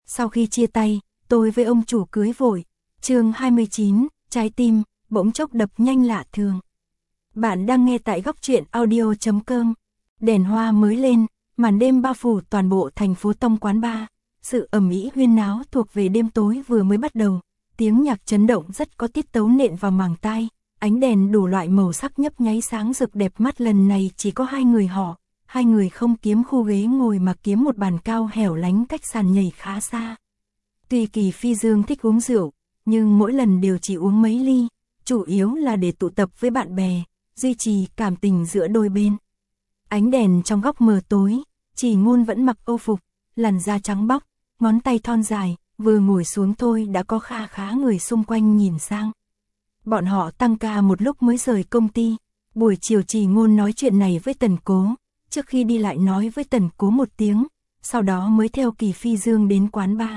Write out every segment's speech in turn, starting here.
Sau khi chia tay, tôi với ông chủ cưới vội. Chương 29, trái tim bỗng chốc đập nhanh lạ thường. Bạn đang nghe tại góc truyện audio.com. Đèn hoa mới lên, màn đêm bao phủ toàn bộ thành phố Tông quán bar. Sự ầm ĩ huyên náo thuộc về đêm tối vừa mới bắt đầu. Tiếng nhạc chấn động rất có tiết tấu nện vào màng tai. Ánh đèn đủ loại màu sắc nhấp nháy sáng rực đẹp mắt. Lần này chỉ có hai người họ. Hai người không kiếm khu ghế ngồi mà kiếm một bàn cao hẻo lánh cách sàn nhảy khá xa. Tuy Kỳ Phi Dương thích uống rượu, nhưng mỗi lần đều chỉ uống mấy ly, chủ yếu là để tụ tập với bạn bè, duy trì cảm tình giữa đôi bên. Ánh đèn trong góc mờ tối, Chỉ Ngôn vẫn mặc âu phục, làn da trắng bóc, ngón tay thon dài, vừa ngồi xuống thôi đã có kha khá người xung quanh nhìn sang. Bọn họ tăng ca một lúc mới rời công ty, buổi chiều Chỉ Ngôn nói chuyện này với Tần Cố, trước khi đi lại nói với Tần Cố một tiếng, sau đó mới theo Kỳ Phi Dương đến quán bar.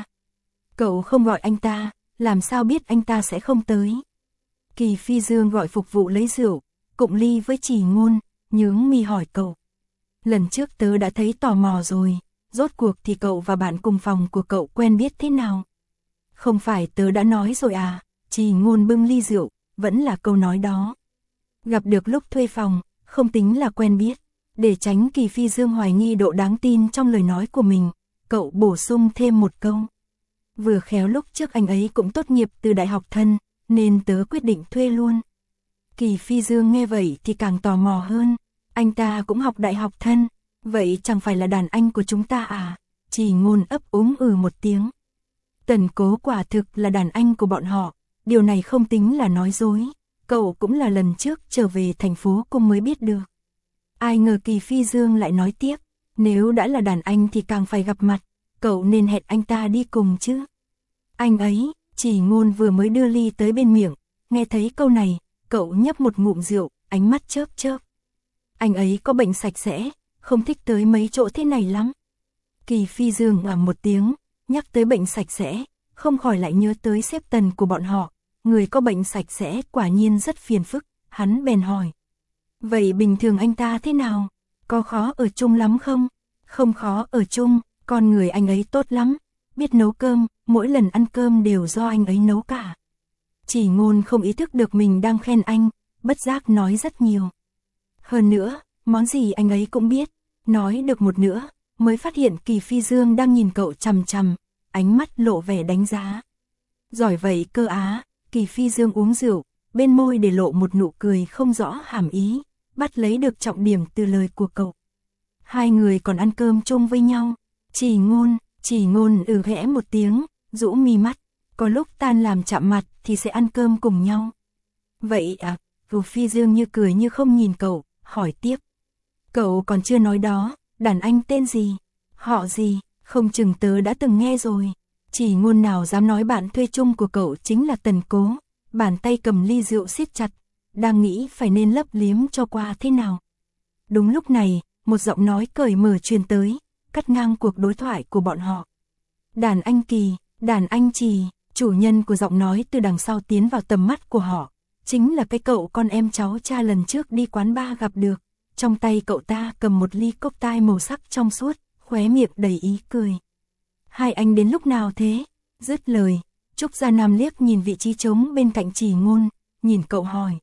Cậu không gọi anh ta, làm sao biết anh ta sẽ không tới. Kỳ Phi Dương gọi phục vụ lấy rượu, cụng ly với Chỉ Ngôn, nhướng mi hỏi cậu. Lần trước tớ đã thấy tò mò rồi, rốt cuộc thì cậu và bạn cùng phòng của cậu quen biết thế nào? Không phải tớ đã nói rồi à, Chỉ Ngôn bưng ly rượu, vẫn là câu nói đó. Gặp được lúc thuê phòng, không tính là quen biết. Để tránh Kỳ Phi Dương hoài nghi độ đáng tin trong lời nói của mình, cậu bổ sung thêm một câu. Vừa khéo lúc trước anh ấy cũng tốt nghiệp từ đại học thân, nên tớ quyết định thuê luôn. Kỳ Phi Dương nghe vậy thì càng tò mò hơn. Anh ta cũng học đại học thân, vậy chẳng phải là đàn anh của chúng ta à? Chỉ Ngôn ấp úng một tiếng. Tần Cố quả thực là đàn anh của bọn họ, điều này không tính là nói dối. Cậu cũng là lần trước trở về thành phố cũng mới biết được. Ai ngờ Kỳ Phi Dương lại nói tiếp, nếu đã là đàn anh thì càng phải gặp mặt, cậu nên hẹn anh ta đi cùng chứ. Anh ấy, Chỉ Ngôn vừa mới đưa ly tới bên miệng, nghe thấy câu này, cậu nhấp một ngụm rượu, ánh mắt chớp chớp. Anh ấy có bệnh sạch sẽ, không thích tới mấy chỗ thế này lắm. Kỳ Phi Dương một tiếng, nhắc tới bệnh sạch sẽ, không khỏi lại nhớ tới sếp Tần của bọn họ, người có bệnh sạch sẽ quả nhiên rất phiền phức, hắn bèn hỏi. Vậy bình thường anh ta thế nào? Có khó ở chung lắm không? Không khó ở chung, con người anh ấy tốt lắm, biết nấu cơm, mỗi lần ăn cơm đều do anh ấy nấu cả. Chỉ Ngôn không ý thức được mình đang khen anh, bất giác nói rất nhiều. Hơn nữa, món gì anh ấy cũng biết, nói được một nữa, mới phát hiện Kỳ Phi Dương đang nhìn cậu chằm chằm, ánh mắt lộ vẻ đánh giá. Giỏi vậy cơ á, Kỳ Phi Dương uống rượu, bên môi để lộ một nụ cười không rõ hàm ý, bắt lấy được trọng điểm từ lời của cậu. Hai người còn ăn cơm chung với nhau. Chỉ Ngôn khẽ một tiếng, rũ mi mắt, có lúc tan làm chạm mặt thì sẽ ăn cơm cùng nhau. Vậy à? Kỳ Phi Dương như cười như không nhìn cậu, hỏi tiếp. Cậu còn chưa nói đó, đàn anh tên gì? Họ gì? Không chừng tớ đã từng nghe rồi. Chỉ Ngôn nào dám nói bạn thuê chung của cậu chính là Tần Cố, bàn tay cầm ly rượu siết chặt, đang nghĩ phải nên lấp liếm cho qua thế nào. Đúng lúc này, một giọng nói cởi mở truyền tới, cắt ngang cuộc đối thoại của bọn họ. Đàn anh Kỳ, đàn anh Trì, chủ nhân của giọng nói từ đằng sau tiến vào tầm mắt của họ, chính là cái cậu con em cháu cha lần trước đi quán bar gặp được. Trong tay cậu ta cầm một ly cốc tai màu sắc trong suốt, khóe miệng đầy ý cười. Hai anh đến lúc nào thế? Dứt lời, Trúc Gia Nam liếc nhìn vị trí trống bên cạnh Chỉ Ngôn, nhìn cậu hỏi.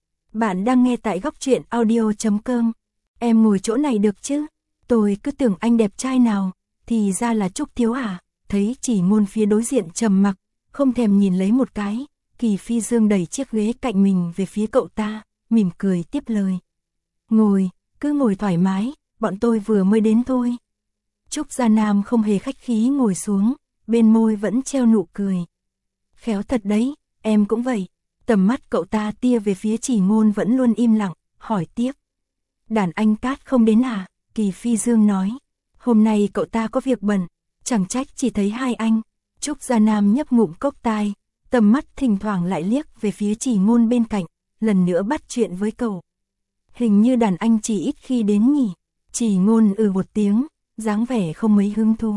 Bạn đang nghe tại góc truyện audio.com. Em ngồi chỗ này được chứ? Tôi cứ tưởng anh đẹp trai nào, thì ra là Trúc thiếu à? Thấy Chỉ Ngôn phía đối diện trầm mặc, không thèm nhìn lấy một cái, Kỳ Phi Dương đẩy chiếc ghế cạnh mình về phía cậu ta, mỉm cười tiếp lời. Ngồi, cứ ngồi thoải mái, bọn tôi vừa mới đến thôi. Trúc Gia Nam không hề khách khí ngồi xuống, bên môi vẫn treo nụ cười. Khéo thật đấy, em cũng vậy. Tầm mắt cậu ta tia về phía Chỉ Ngôn vẫn luôn im lặng, hỏi tiếp. Đàn anh Cát không đến à? Kỳ Phi Dương nói. Hôm nay cậu ta có việc bận, chẳng trách chỉ thấy hai anh. Trúc Gia Nam nhấp ngụm cốc tai, tầm mắt thỉnh thoảng lại liếc về phía Chỉ Ngôn bên cạnh, lần nữa bắt chuyện với cậu. Hình như đàn anh chỉ ít khi đến nhỉ? Chỉ Ngôn một tiếng, dáng vẻ không mấy hứng thú.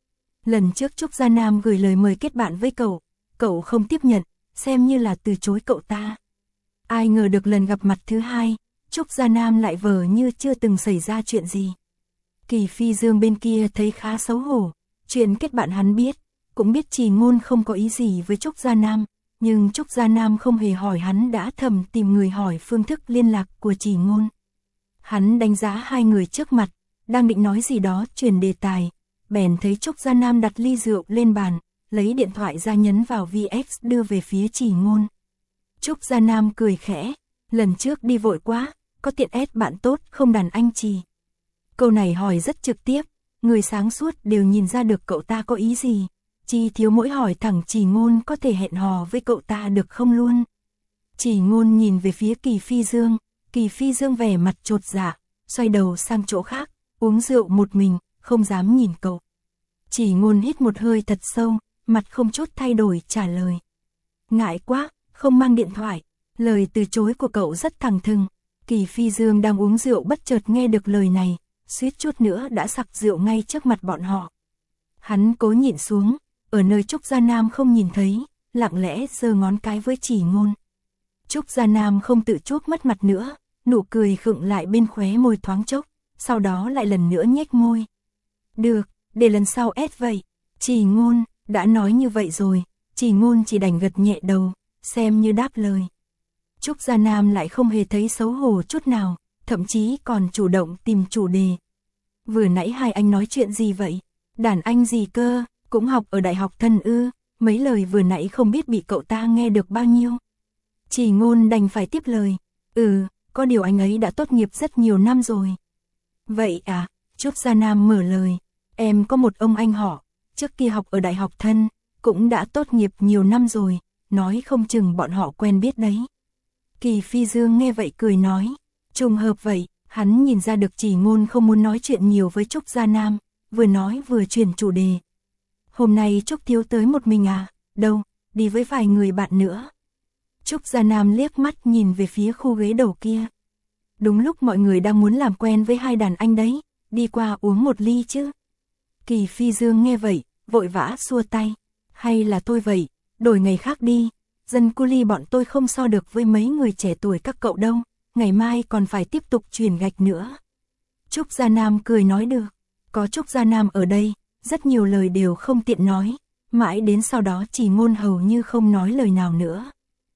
Lần trước Trúc Gia Nam gửi lời mời kết bạn với cậu không tiếp nhận, xem như là từ chối cậu ta. Ai ngờ được lần gặp mặt thứ hai, Trúc Gia Nam lại vờ như chưa từng xảy ra chuyện gì. Kỳ Phi Dương bên kia thấy khá xấu hổ, chuyện kết bạn hắn biết, cũng biết Trì Ngôn không có ý gì với Trúc Gia Nam, nhưng Trúc Gia Nam không hề hỏi hắn đã thầm tìm người hỏi phương thức liên lạc của Trì Ngôn. Hắn đánh giá hai người trước mặt, đang định nói gì đó chuyển đề tài, bèn thấy Trúc Gia Nam đặt ly rượu lên bàn, lấy điện thoại ra nhấn vào VX đưa về phía Trì Ngôn. Trúc Gia Nam cười khẽ, lần trước đi vội quá, có tiện ép bạn tốt không đàn anh Trì. Câu này hỏi rất trực tiếp, người sáng suốt đều nhìn ra được cậu ta có ý gì, chỉ thiếu mỗi hỏi thẳng Trì Ngôn có thể hẹn hò với cậu ta được không luôn. Trì Ngôn nhìn về phía Kỳ Phi Dương vẻ mặt chột dạ, xoay đầu sang chỗ khác, uống rượu một mình, không dám nhìn cậu. Trì Ngôn hít một hơi thật sâu, mặt không chút thay đổi trả lời. Ngại quá, không mang điện thoại. Lời từ chối của cậu rất thẳng thừng. Kỳ Phi Dương đang uống rượu bất chợt nghe được lời này, suýt chút nữa đã sặc rượu ngay trước mặt bọn họ. Hắn cố nhịn xuống, ở nơi Trúc Gia Nam không nhìn thấy, lặng lẽ giơ ngón cái với Trì Ngôn. Trúc Gia Nam không tự chuốc mất mặt nữa, nụ cười khựng lại bên khóe môi thoáng chốc, sau đó lại lần nữa nhếch môi. Được, để lần sau ép vậy. Trì Ngôn, đã nói như vậy rồi, Trì Ngôn chỉ đành gật nhẹ đầu, xem như đáp lời. Trúc Gia Nam lại không hề thấy xấu hổ chút nào, thậm chí còn chủ động tìm chủ đề. Vừa nãy hai anh nói chuyện gì vậy? Đàn anh gì cơ, cũng học ở đại học Thân ư? Mấy lời vừa nãy không biết bị cậu ta nghe được bao nhiêu. Trì Ngôn đành phải tiếp lời. Có điều anh ấy đã tốt nghiệp rất nhiều năm rồi. Vậy à? Trúc Gia Nam mở lời. Em có một ông anh họ, trước kia học ở đại học Thân, cũng đã tốt nghiệp nhiều năm rồi, nói không chừng bọn họ quen biết đấy. Kỳ Phi Dương nghe vậy cười nói. Trùng hợp vậy, hắn nhìn ra được Trì Ngôn không muốn nói chuyện nhiều với Trúc Gia Nam, vừa nói vừa chuyển chủ đề. Hôm nay Trúc thiếu tới một mình à? Đâu, đi với vài người bạn nữa. Trúc Gia Nam liếc mắt nhìn về phía khu ghế đầu kia. Đúng lúc mọi người đang muốn làm quen với hai đàn anh đấy, đi qua uống một ly chứ. Kỳ Phi Dương nghe vậy, vội vã xua tay. Hay là thôi vậy, đổi ngày khác đi. Dân cu li bọn tôi không so được với mấy người trẻ tuổi các cậu đâu, ngày mai còn phải tiếp tục chuyển gạch nữa. Trúc Gia Nam cười nói được. Có Trúc Gia Nam ở đây, rất nhiều lời đều không tiện nói, mãi đến sau đó Trì Ngôn hầu như không nói lời nào nữa.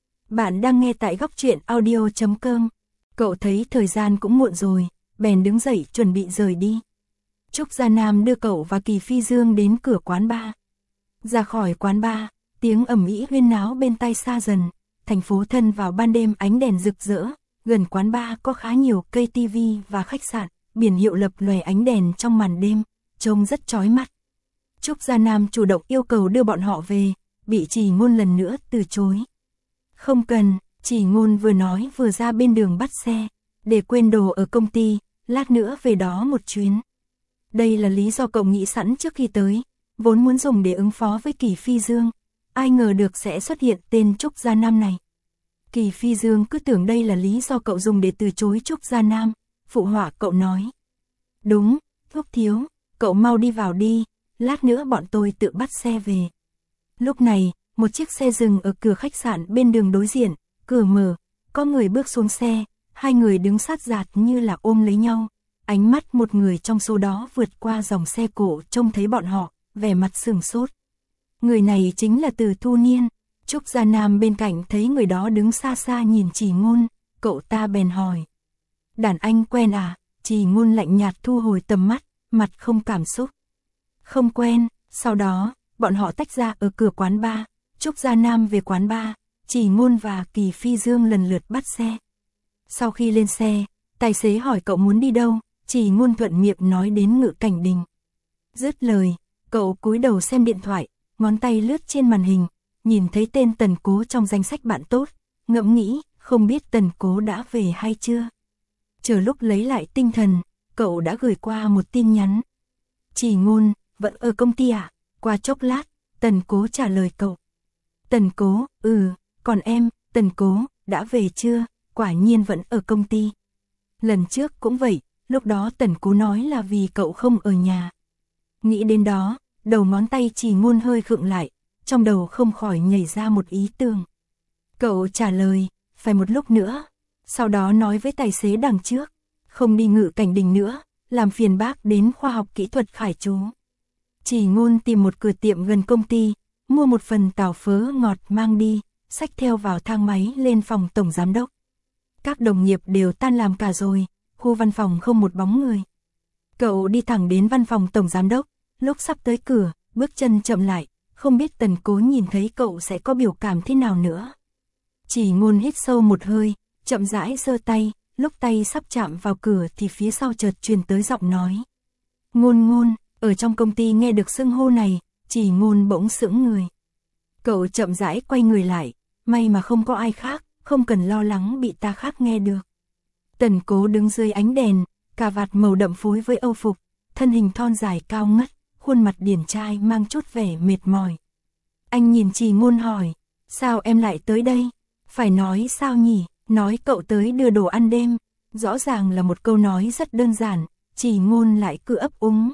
Bạn đang nghe tại góc truyện audio.com. Cậu thấy thời gian cũng muộn rồi, bèn đứng dậy chuẩn bị rời đi. Trúc Gia Nam đưa cậu và Kỳ Phi Dương đến cửa quán bar. Ra khỏi quán bar, tiếng ầm ĩ huyên náo bên tai xa dần, thành phố Thân vào ban đêm ánh đèn rực rỡ, gần quán bar có khá nhiều cây tivi và khách sạn, biển hiệu lập lòe ánh đèn trong màn đêm, trông rất chói mắt. Trúc Gia Nam chủ động yêu cầu đưa bọn họ về, bị Trì Ngôn lần nữa từ chối. Không cần, Trì Ngôn vừa nói vừa ra bên đường bắt xe, để quên đồ ở công ty, lát nữa về đó một chuyến. Đây là lý do cậu nghĩ sẵn trước khi tới, vốn muốn dùng để ứng phó với Kỳ Phi Dương, ai ngờ được sẽ xuất hiện tên Trúc Gia Nam này. Kỳ Phi Dương cứ tưởng đây là lý do cậu dùng để từ chối Trúc Gia Nam, phụ họa cậu nói. Đúng, Thúc thiếu, cậu mau đi vào đi, lát nữa bọn tôi tự bắt xe về. Lúc này, một chiếc xe dừng ở cửa khách sạn bên đường đối diện, cửa mở, có người bước xuống xe, hai người đứng sát dạt như là ôm lấy nhau. Ánh mắt một người trong số đó vượt qua dòng xe cộ trông thấy bọn họ, vẻ mặt sửng sốt. Người này chính là Từ Thu Niên. Trúc Gia Nam bên cạnh thấy người đó đứng xa xa nhìn Trì Ngôn, cậu ta bèn hỏi. Đàn anh quen à? Trì Ngôn lạnh nhạt thu hồi tầm mắt, mặt không cảm xúc. Không quen, sau đó, bọn họ tách ra ở cửa quán bar, Trúc Gia Nam về quán bar, Trì Ngôn và Kỳ Phi Dương lần lượt bắt xe. Sau khi lên xe, tài xế hỏi cậu muốn đi đâu, Trì Ngôn thuận miệng nói đến Ngự Cảnh Đình. Dứt lời, cậu cúi đầu xem điện thoại, ngón tay lướt trên màn hình, nhìn thấy tên Tần Cố trong danh sách bạn tốt, ngẫm nghĩ, không biết Tần Cố đã về hay chưa. Chờ lúc lấy lại tinh thần, cậu đã gửi qua một tin nhắn. Trì Ngôn, vẫn ở công ty à? Qua chốc lát, Tần Cố trả lời cậu. Tần Cố, còn em, Tần Cố, đã về chưa? Quả nhiên vẫn ở công ty. Lần trước cũng vậy, lúc đó Tần Cố nói là vì cậu không ở nhà. Nghĩ đến đó, đầu ngón tay Trì Ngôn hơi khựng lại, trong đầu không khỏi nhảy ra một ý tưởng. Cậu trả lời, phải một lúc nữa, sau đó nói với tài xế đằng trước, không đi Ngự Cảnh Đình nữa, làm phiền bác đến khoa học kỹ thuật Khải Trú. Chỉ Ngôn tìm một cửa tiệm gần công ty, mua một phần tàu phớ ngọt mang đi, xách theo vào thang máy lên phòng tổng giám đốc. Các đồng nghiệp đều tan làm cả rồi, khu văn phòng không một bóng người. Cậu đi thẳng đến văn phòng tổng giám đốc, lúc sắp tới cửa, bước chân chậm lại, không biết Tần Cố nhìn thấy cậu sẽ có biểu cảm thế nào nữa. Chỉ Ngôn hít sâu một hơi, chậm rãi giơ tay, lúc tay sắp chạm vào cửa thì phía sau chợt truyền tới giọng nói. Ngôn Ngôn, ở trong công ty nghe được xưng hô này, Chỉ Ngôn bỗng sững người. Cậu chậm rãi quay người lại, may mà không có ai khác, không cần lo lắng bị ta khác nghe được. Tần Cố đứng dưới ánh đèn, cà vạt màu đậm phối với âu phục, thân hình thon dài cao ngất, khuôn mặt điển trai mang chút vẻ mệt mỏi. Anh nhìn Chỉ Ngôn hỏi, sao em lại tới đây? Phải nói sao nhỉ, nói cậu tới đưa đồ ăn đêm, rõ ràng là một câu nói rất đơn giản, Chỉ Ngôn lại cứ ấp úng.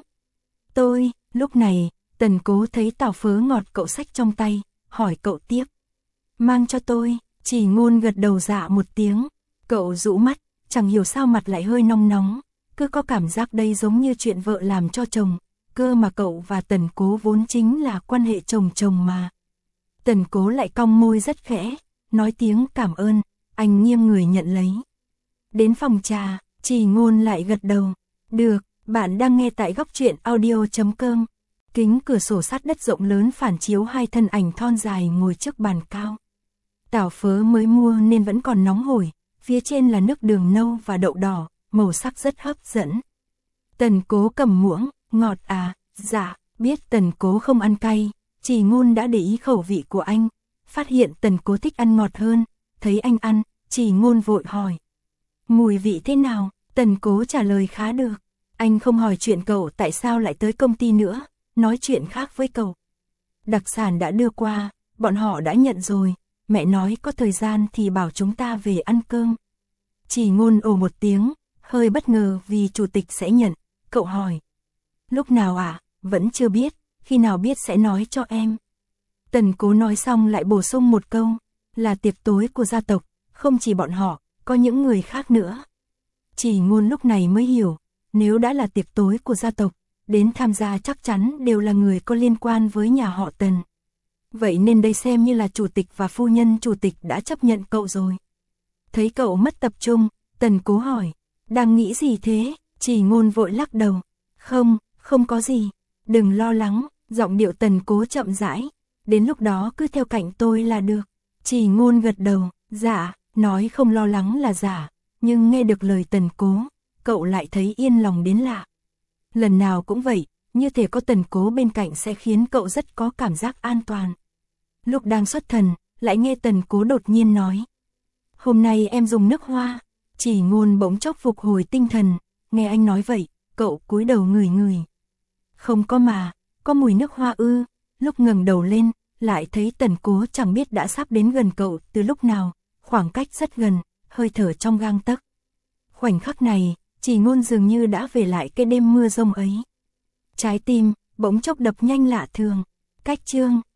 Lúc này, Tần Cố thấy tàu phớ ngọt cậu xách trong tay, hỏi cậu tiếp. Mang cho tôi, Chỉ Ngôn gật đầu dạ một tiếng, cậu rũ mắt, chẳng hiểu sao mặt lại hơi nóng nóng, cứ có cảm giác đây giống như chuyện vợ làm cho chồng, cơ mà cậu và Tần Cố vốn chính là quan hệ chồng chồng mà. Tần Cố lại cong môi rất khẽ, nói tiếng cảm ơn, anh nghiêng người nhận lấy. Đến phòng trà, Chỉ Ngôn lại gật đầu, được, bạn đang nghe tại góc truyện audio.com. Kính cửa sổ sát đất rộng lớn phản chiếu hai thân ảnh thon dài ngồi trước bàn cao. Tảo phớ mới mua nên vẫn còn nóng hổi, phía trên là nước đường nâu và đậu đỏ, màu sắc rất hấp dẫn. Tần Cố cầm muỗng, ngọt à, dạ, biết Tần Cố không ăn cay, Chỉ Ngôn đã để ý khẩu vị của anh, phát hiện Tần Cố thích ăn ngọt hơn, thấy anh ăn, Chỉ Ngôn vội hỏi. Mùi vị thế nào? Tần Cố trả lời khá được, anh không hỏi chuyện cậu tại sao lại tới công ty nữa, nói chuyện khác với cậu. Đặc sản đã đưa qua, bọn họ đã nhận rồi, mẹ nói có thời gian thì bảo chúng ta về ăn cơm. Chỉ Ngôn ồ một tiếng, hơi bất ngờ vì chủ tịch sẽ nhận, cậu hỏi. Lúc nào ạ? Vẫn chưa biết, khi nào biết sẽ nói cho em. Tần Cố nói xong lại bổ sung một câu, là tiệc tối của gia tộc, không chỉ bọn họ, có những người khác nữa. Chỉ Ngôn lúc này mới hiểu, nếu đã là tiệc tối của gia tộc, đến tham gia chắc chắn đều là người có liên quan với nhà họ Tần. Vậy nên đây xem như là chủ tịch và phu nhân chủ tịch đã chấp nhận cậu rồi. Thấy cậu mất tập trung, Tần Cố hỏi, đang nghĩ gì thế? Chỉ Ngôn vội lắc đầu, không có gì, đừng lo lắng, giọng điệu Tần Cố chậm rãi, đến lúc đó cứ theo cạnh tôi là được. Chỉ Ngôn gật đầu, dạ, nói không lo lắng là giả, nhưng nghe được lời Tần Cố, cậu lại thấy yên lòng đến lạ. Lần nào cũng vậy, như thể có Tần Cố bên cạnh sẽ khiến cậu rất có cảm giác an toàn. Lúc đang xuất thần, lại nghe Tần Cố đột nhiên nói. Hôm nay em dùng nước hoa. Chỉ Ngôn bỗng chốc phục hồi tinh thần, nghe anh nói vậy, cậu cúi đầu ngửi ngửi. Không có mà, có mùi nước hoa ư. Lúc ngẩng đầu lên, lại thấy Tần Cố chẳng biết đã sắp đến gần cậu từ lúc nào, khoảng cách rất gần, hơi thở trong gang tấc. Khoảnh khắc này, Chỉ Ngôn dường như đã về lại cái đêm mưa rông ấy. Trái tim bỗng chốc đập nhanh lạ thường. Cách chương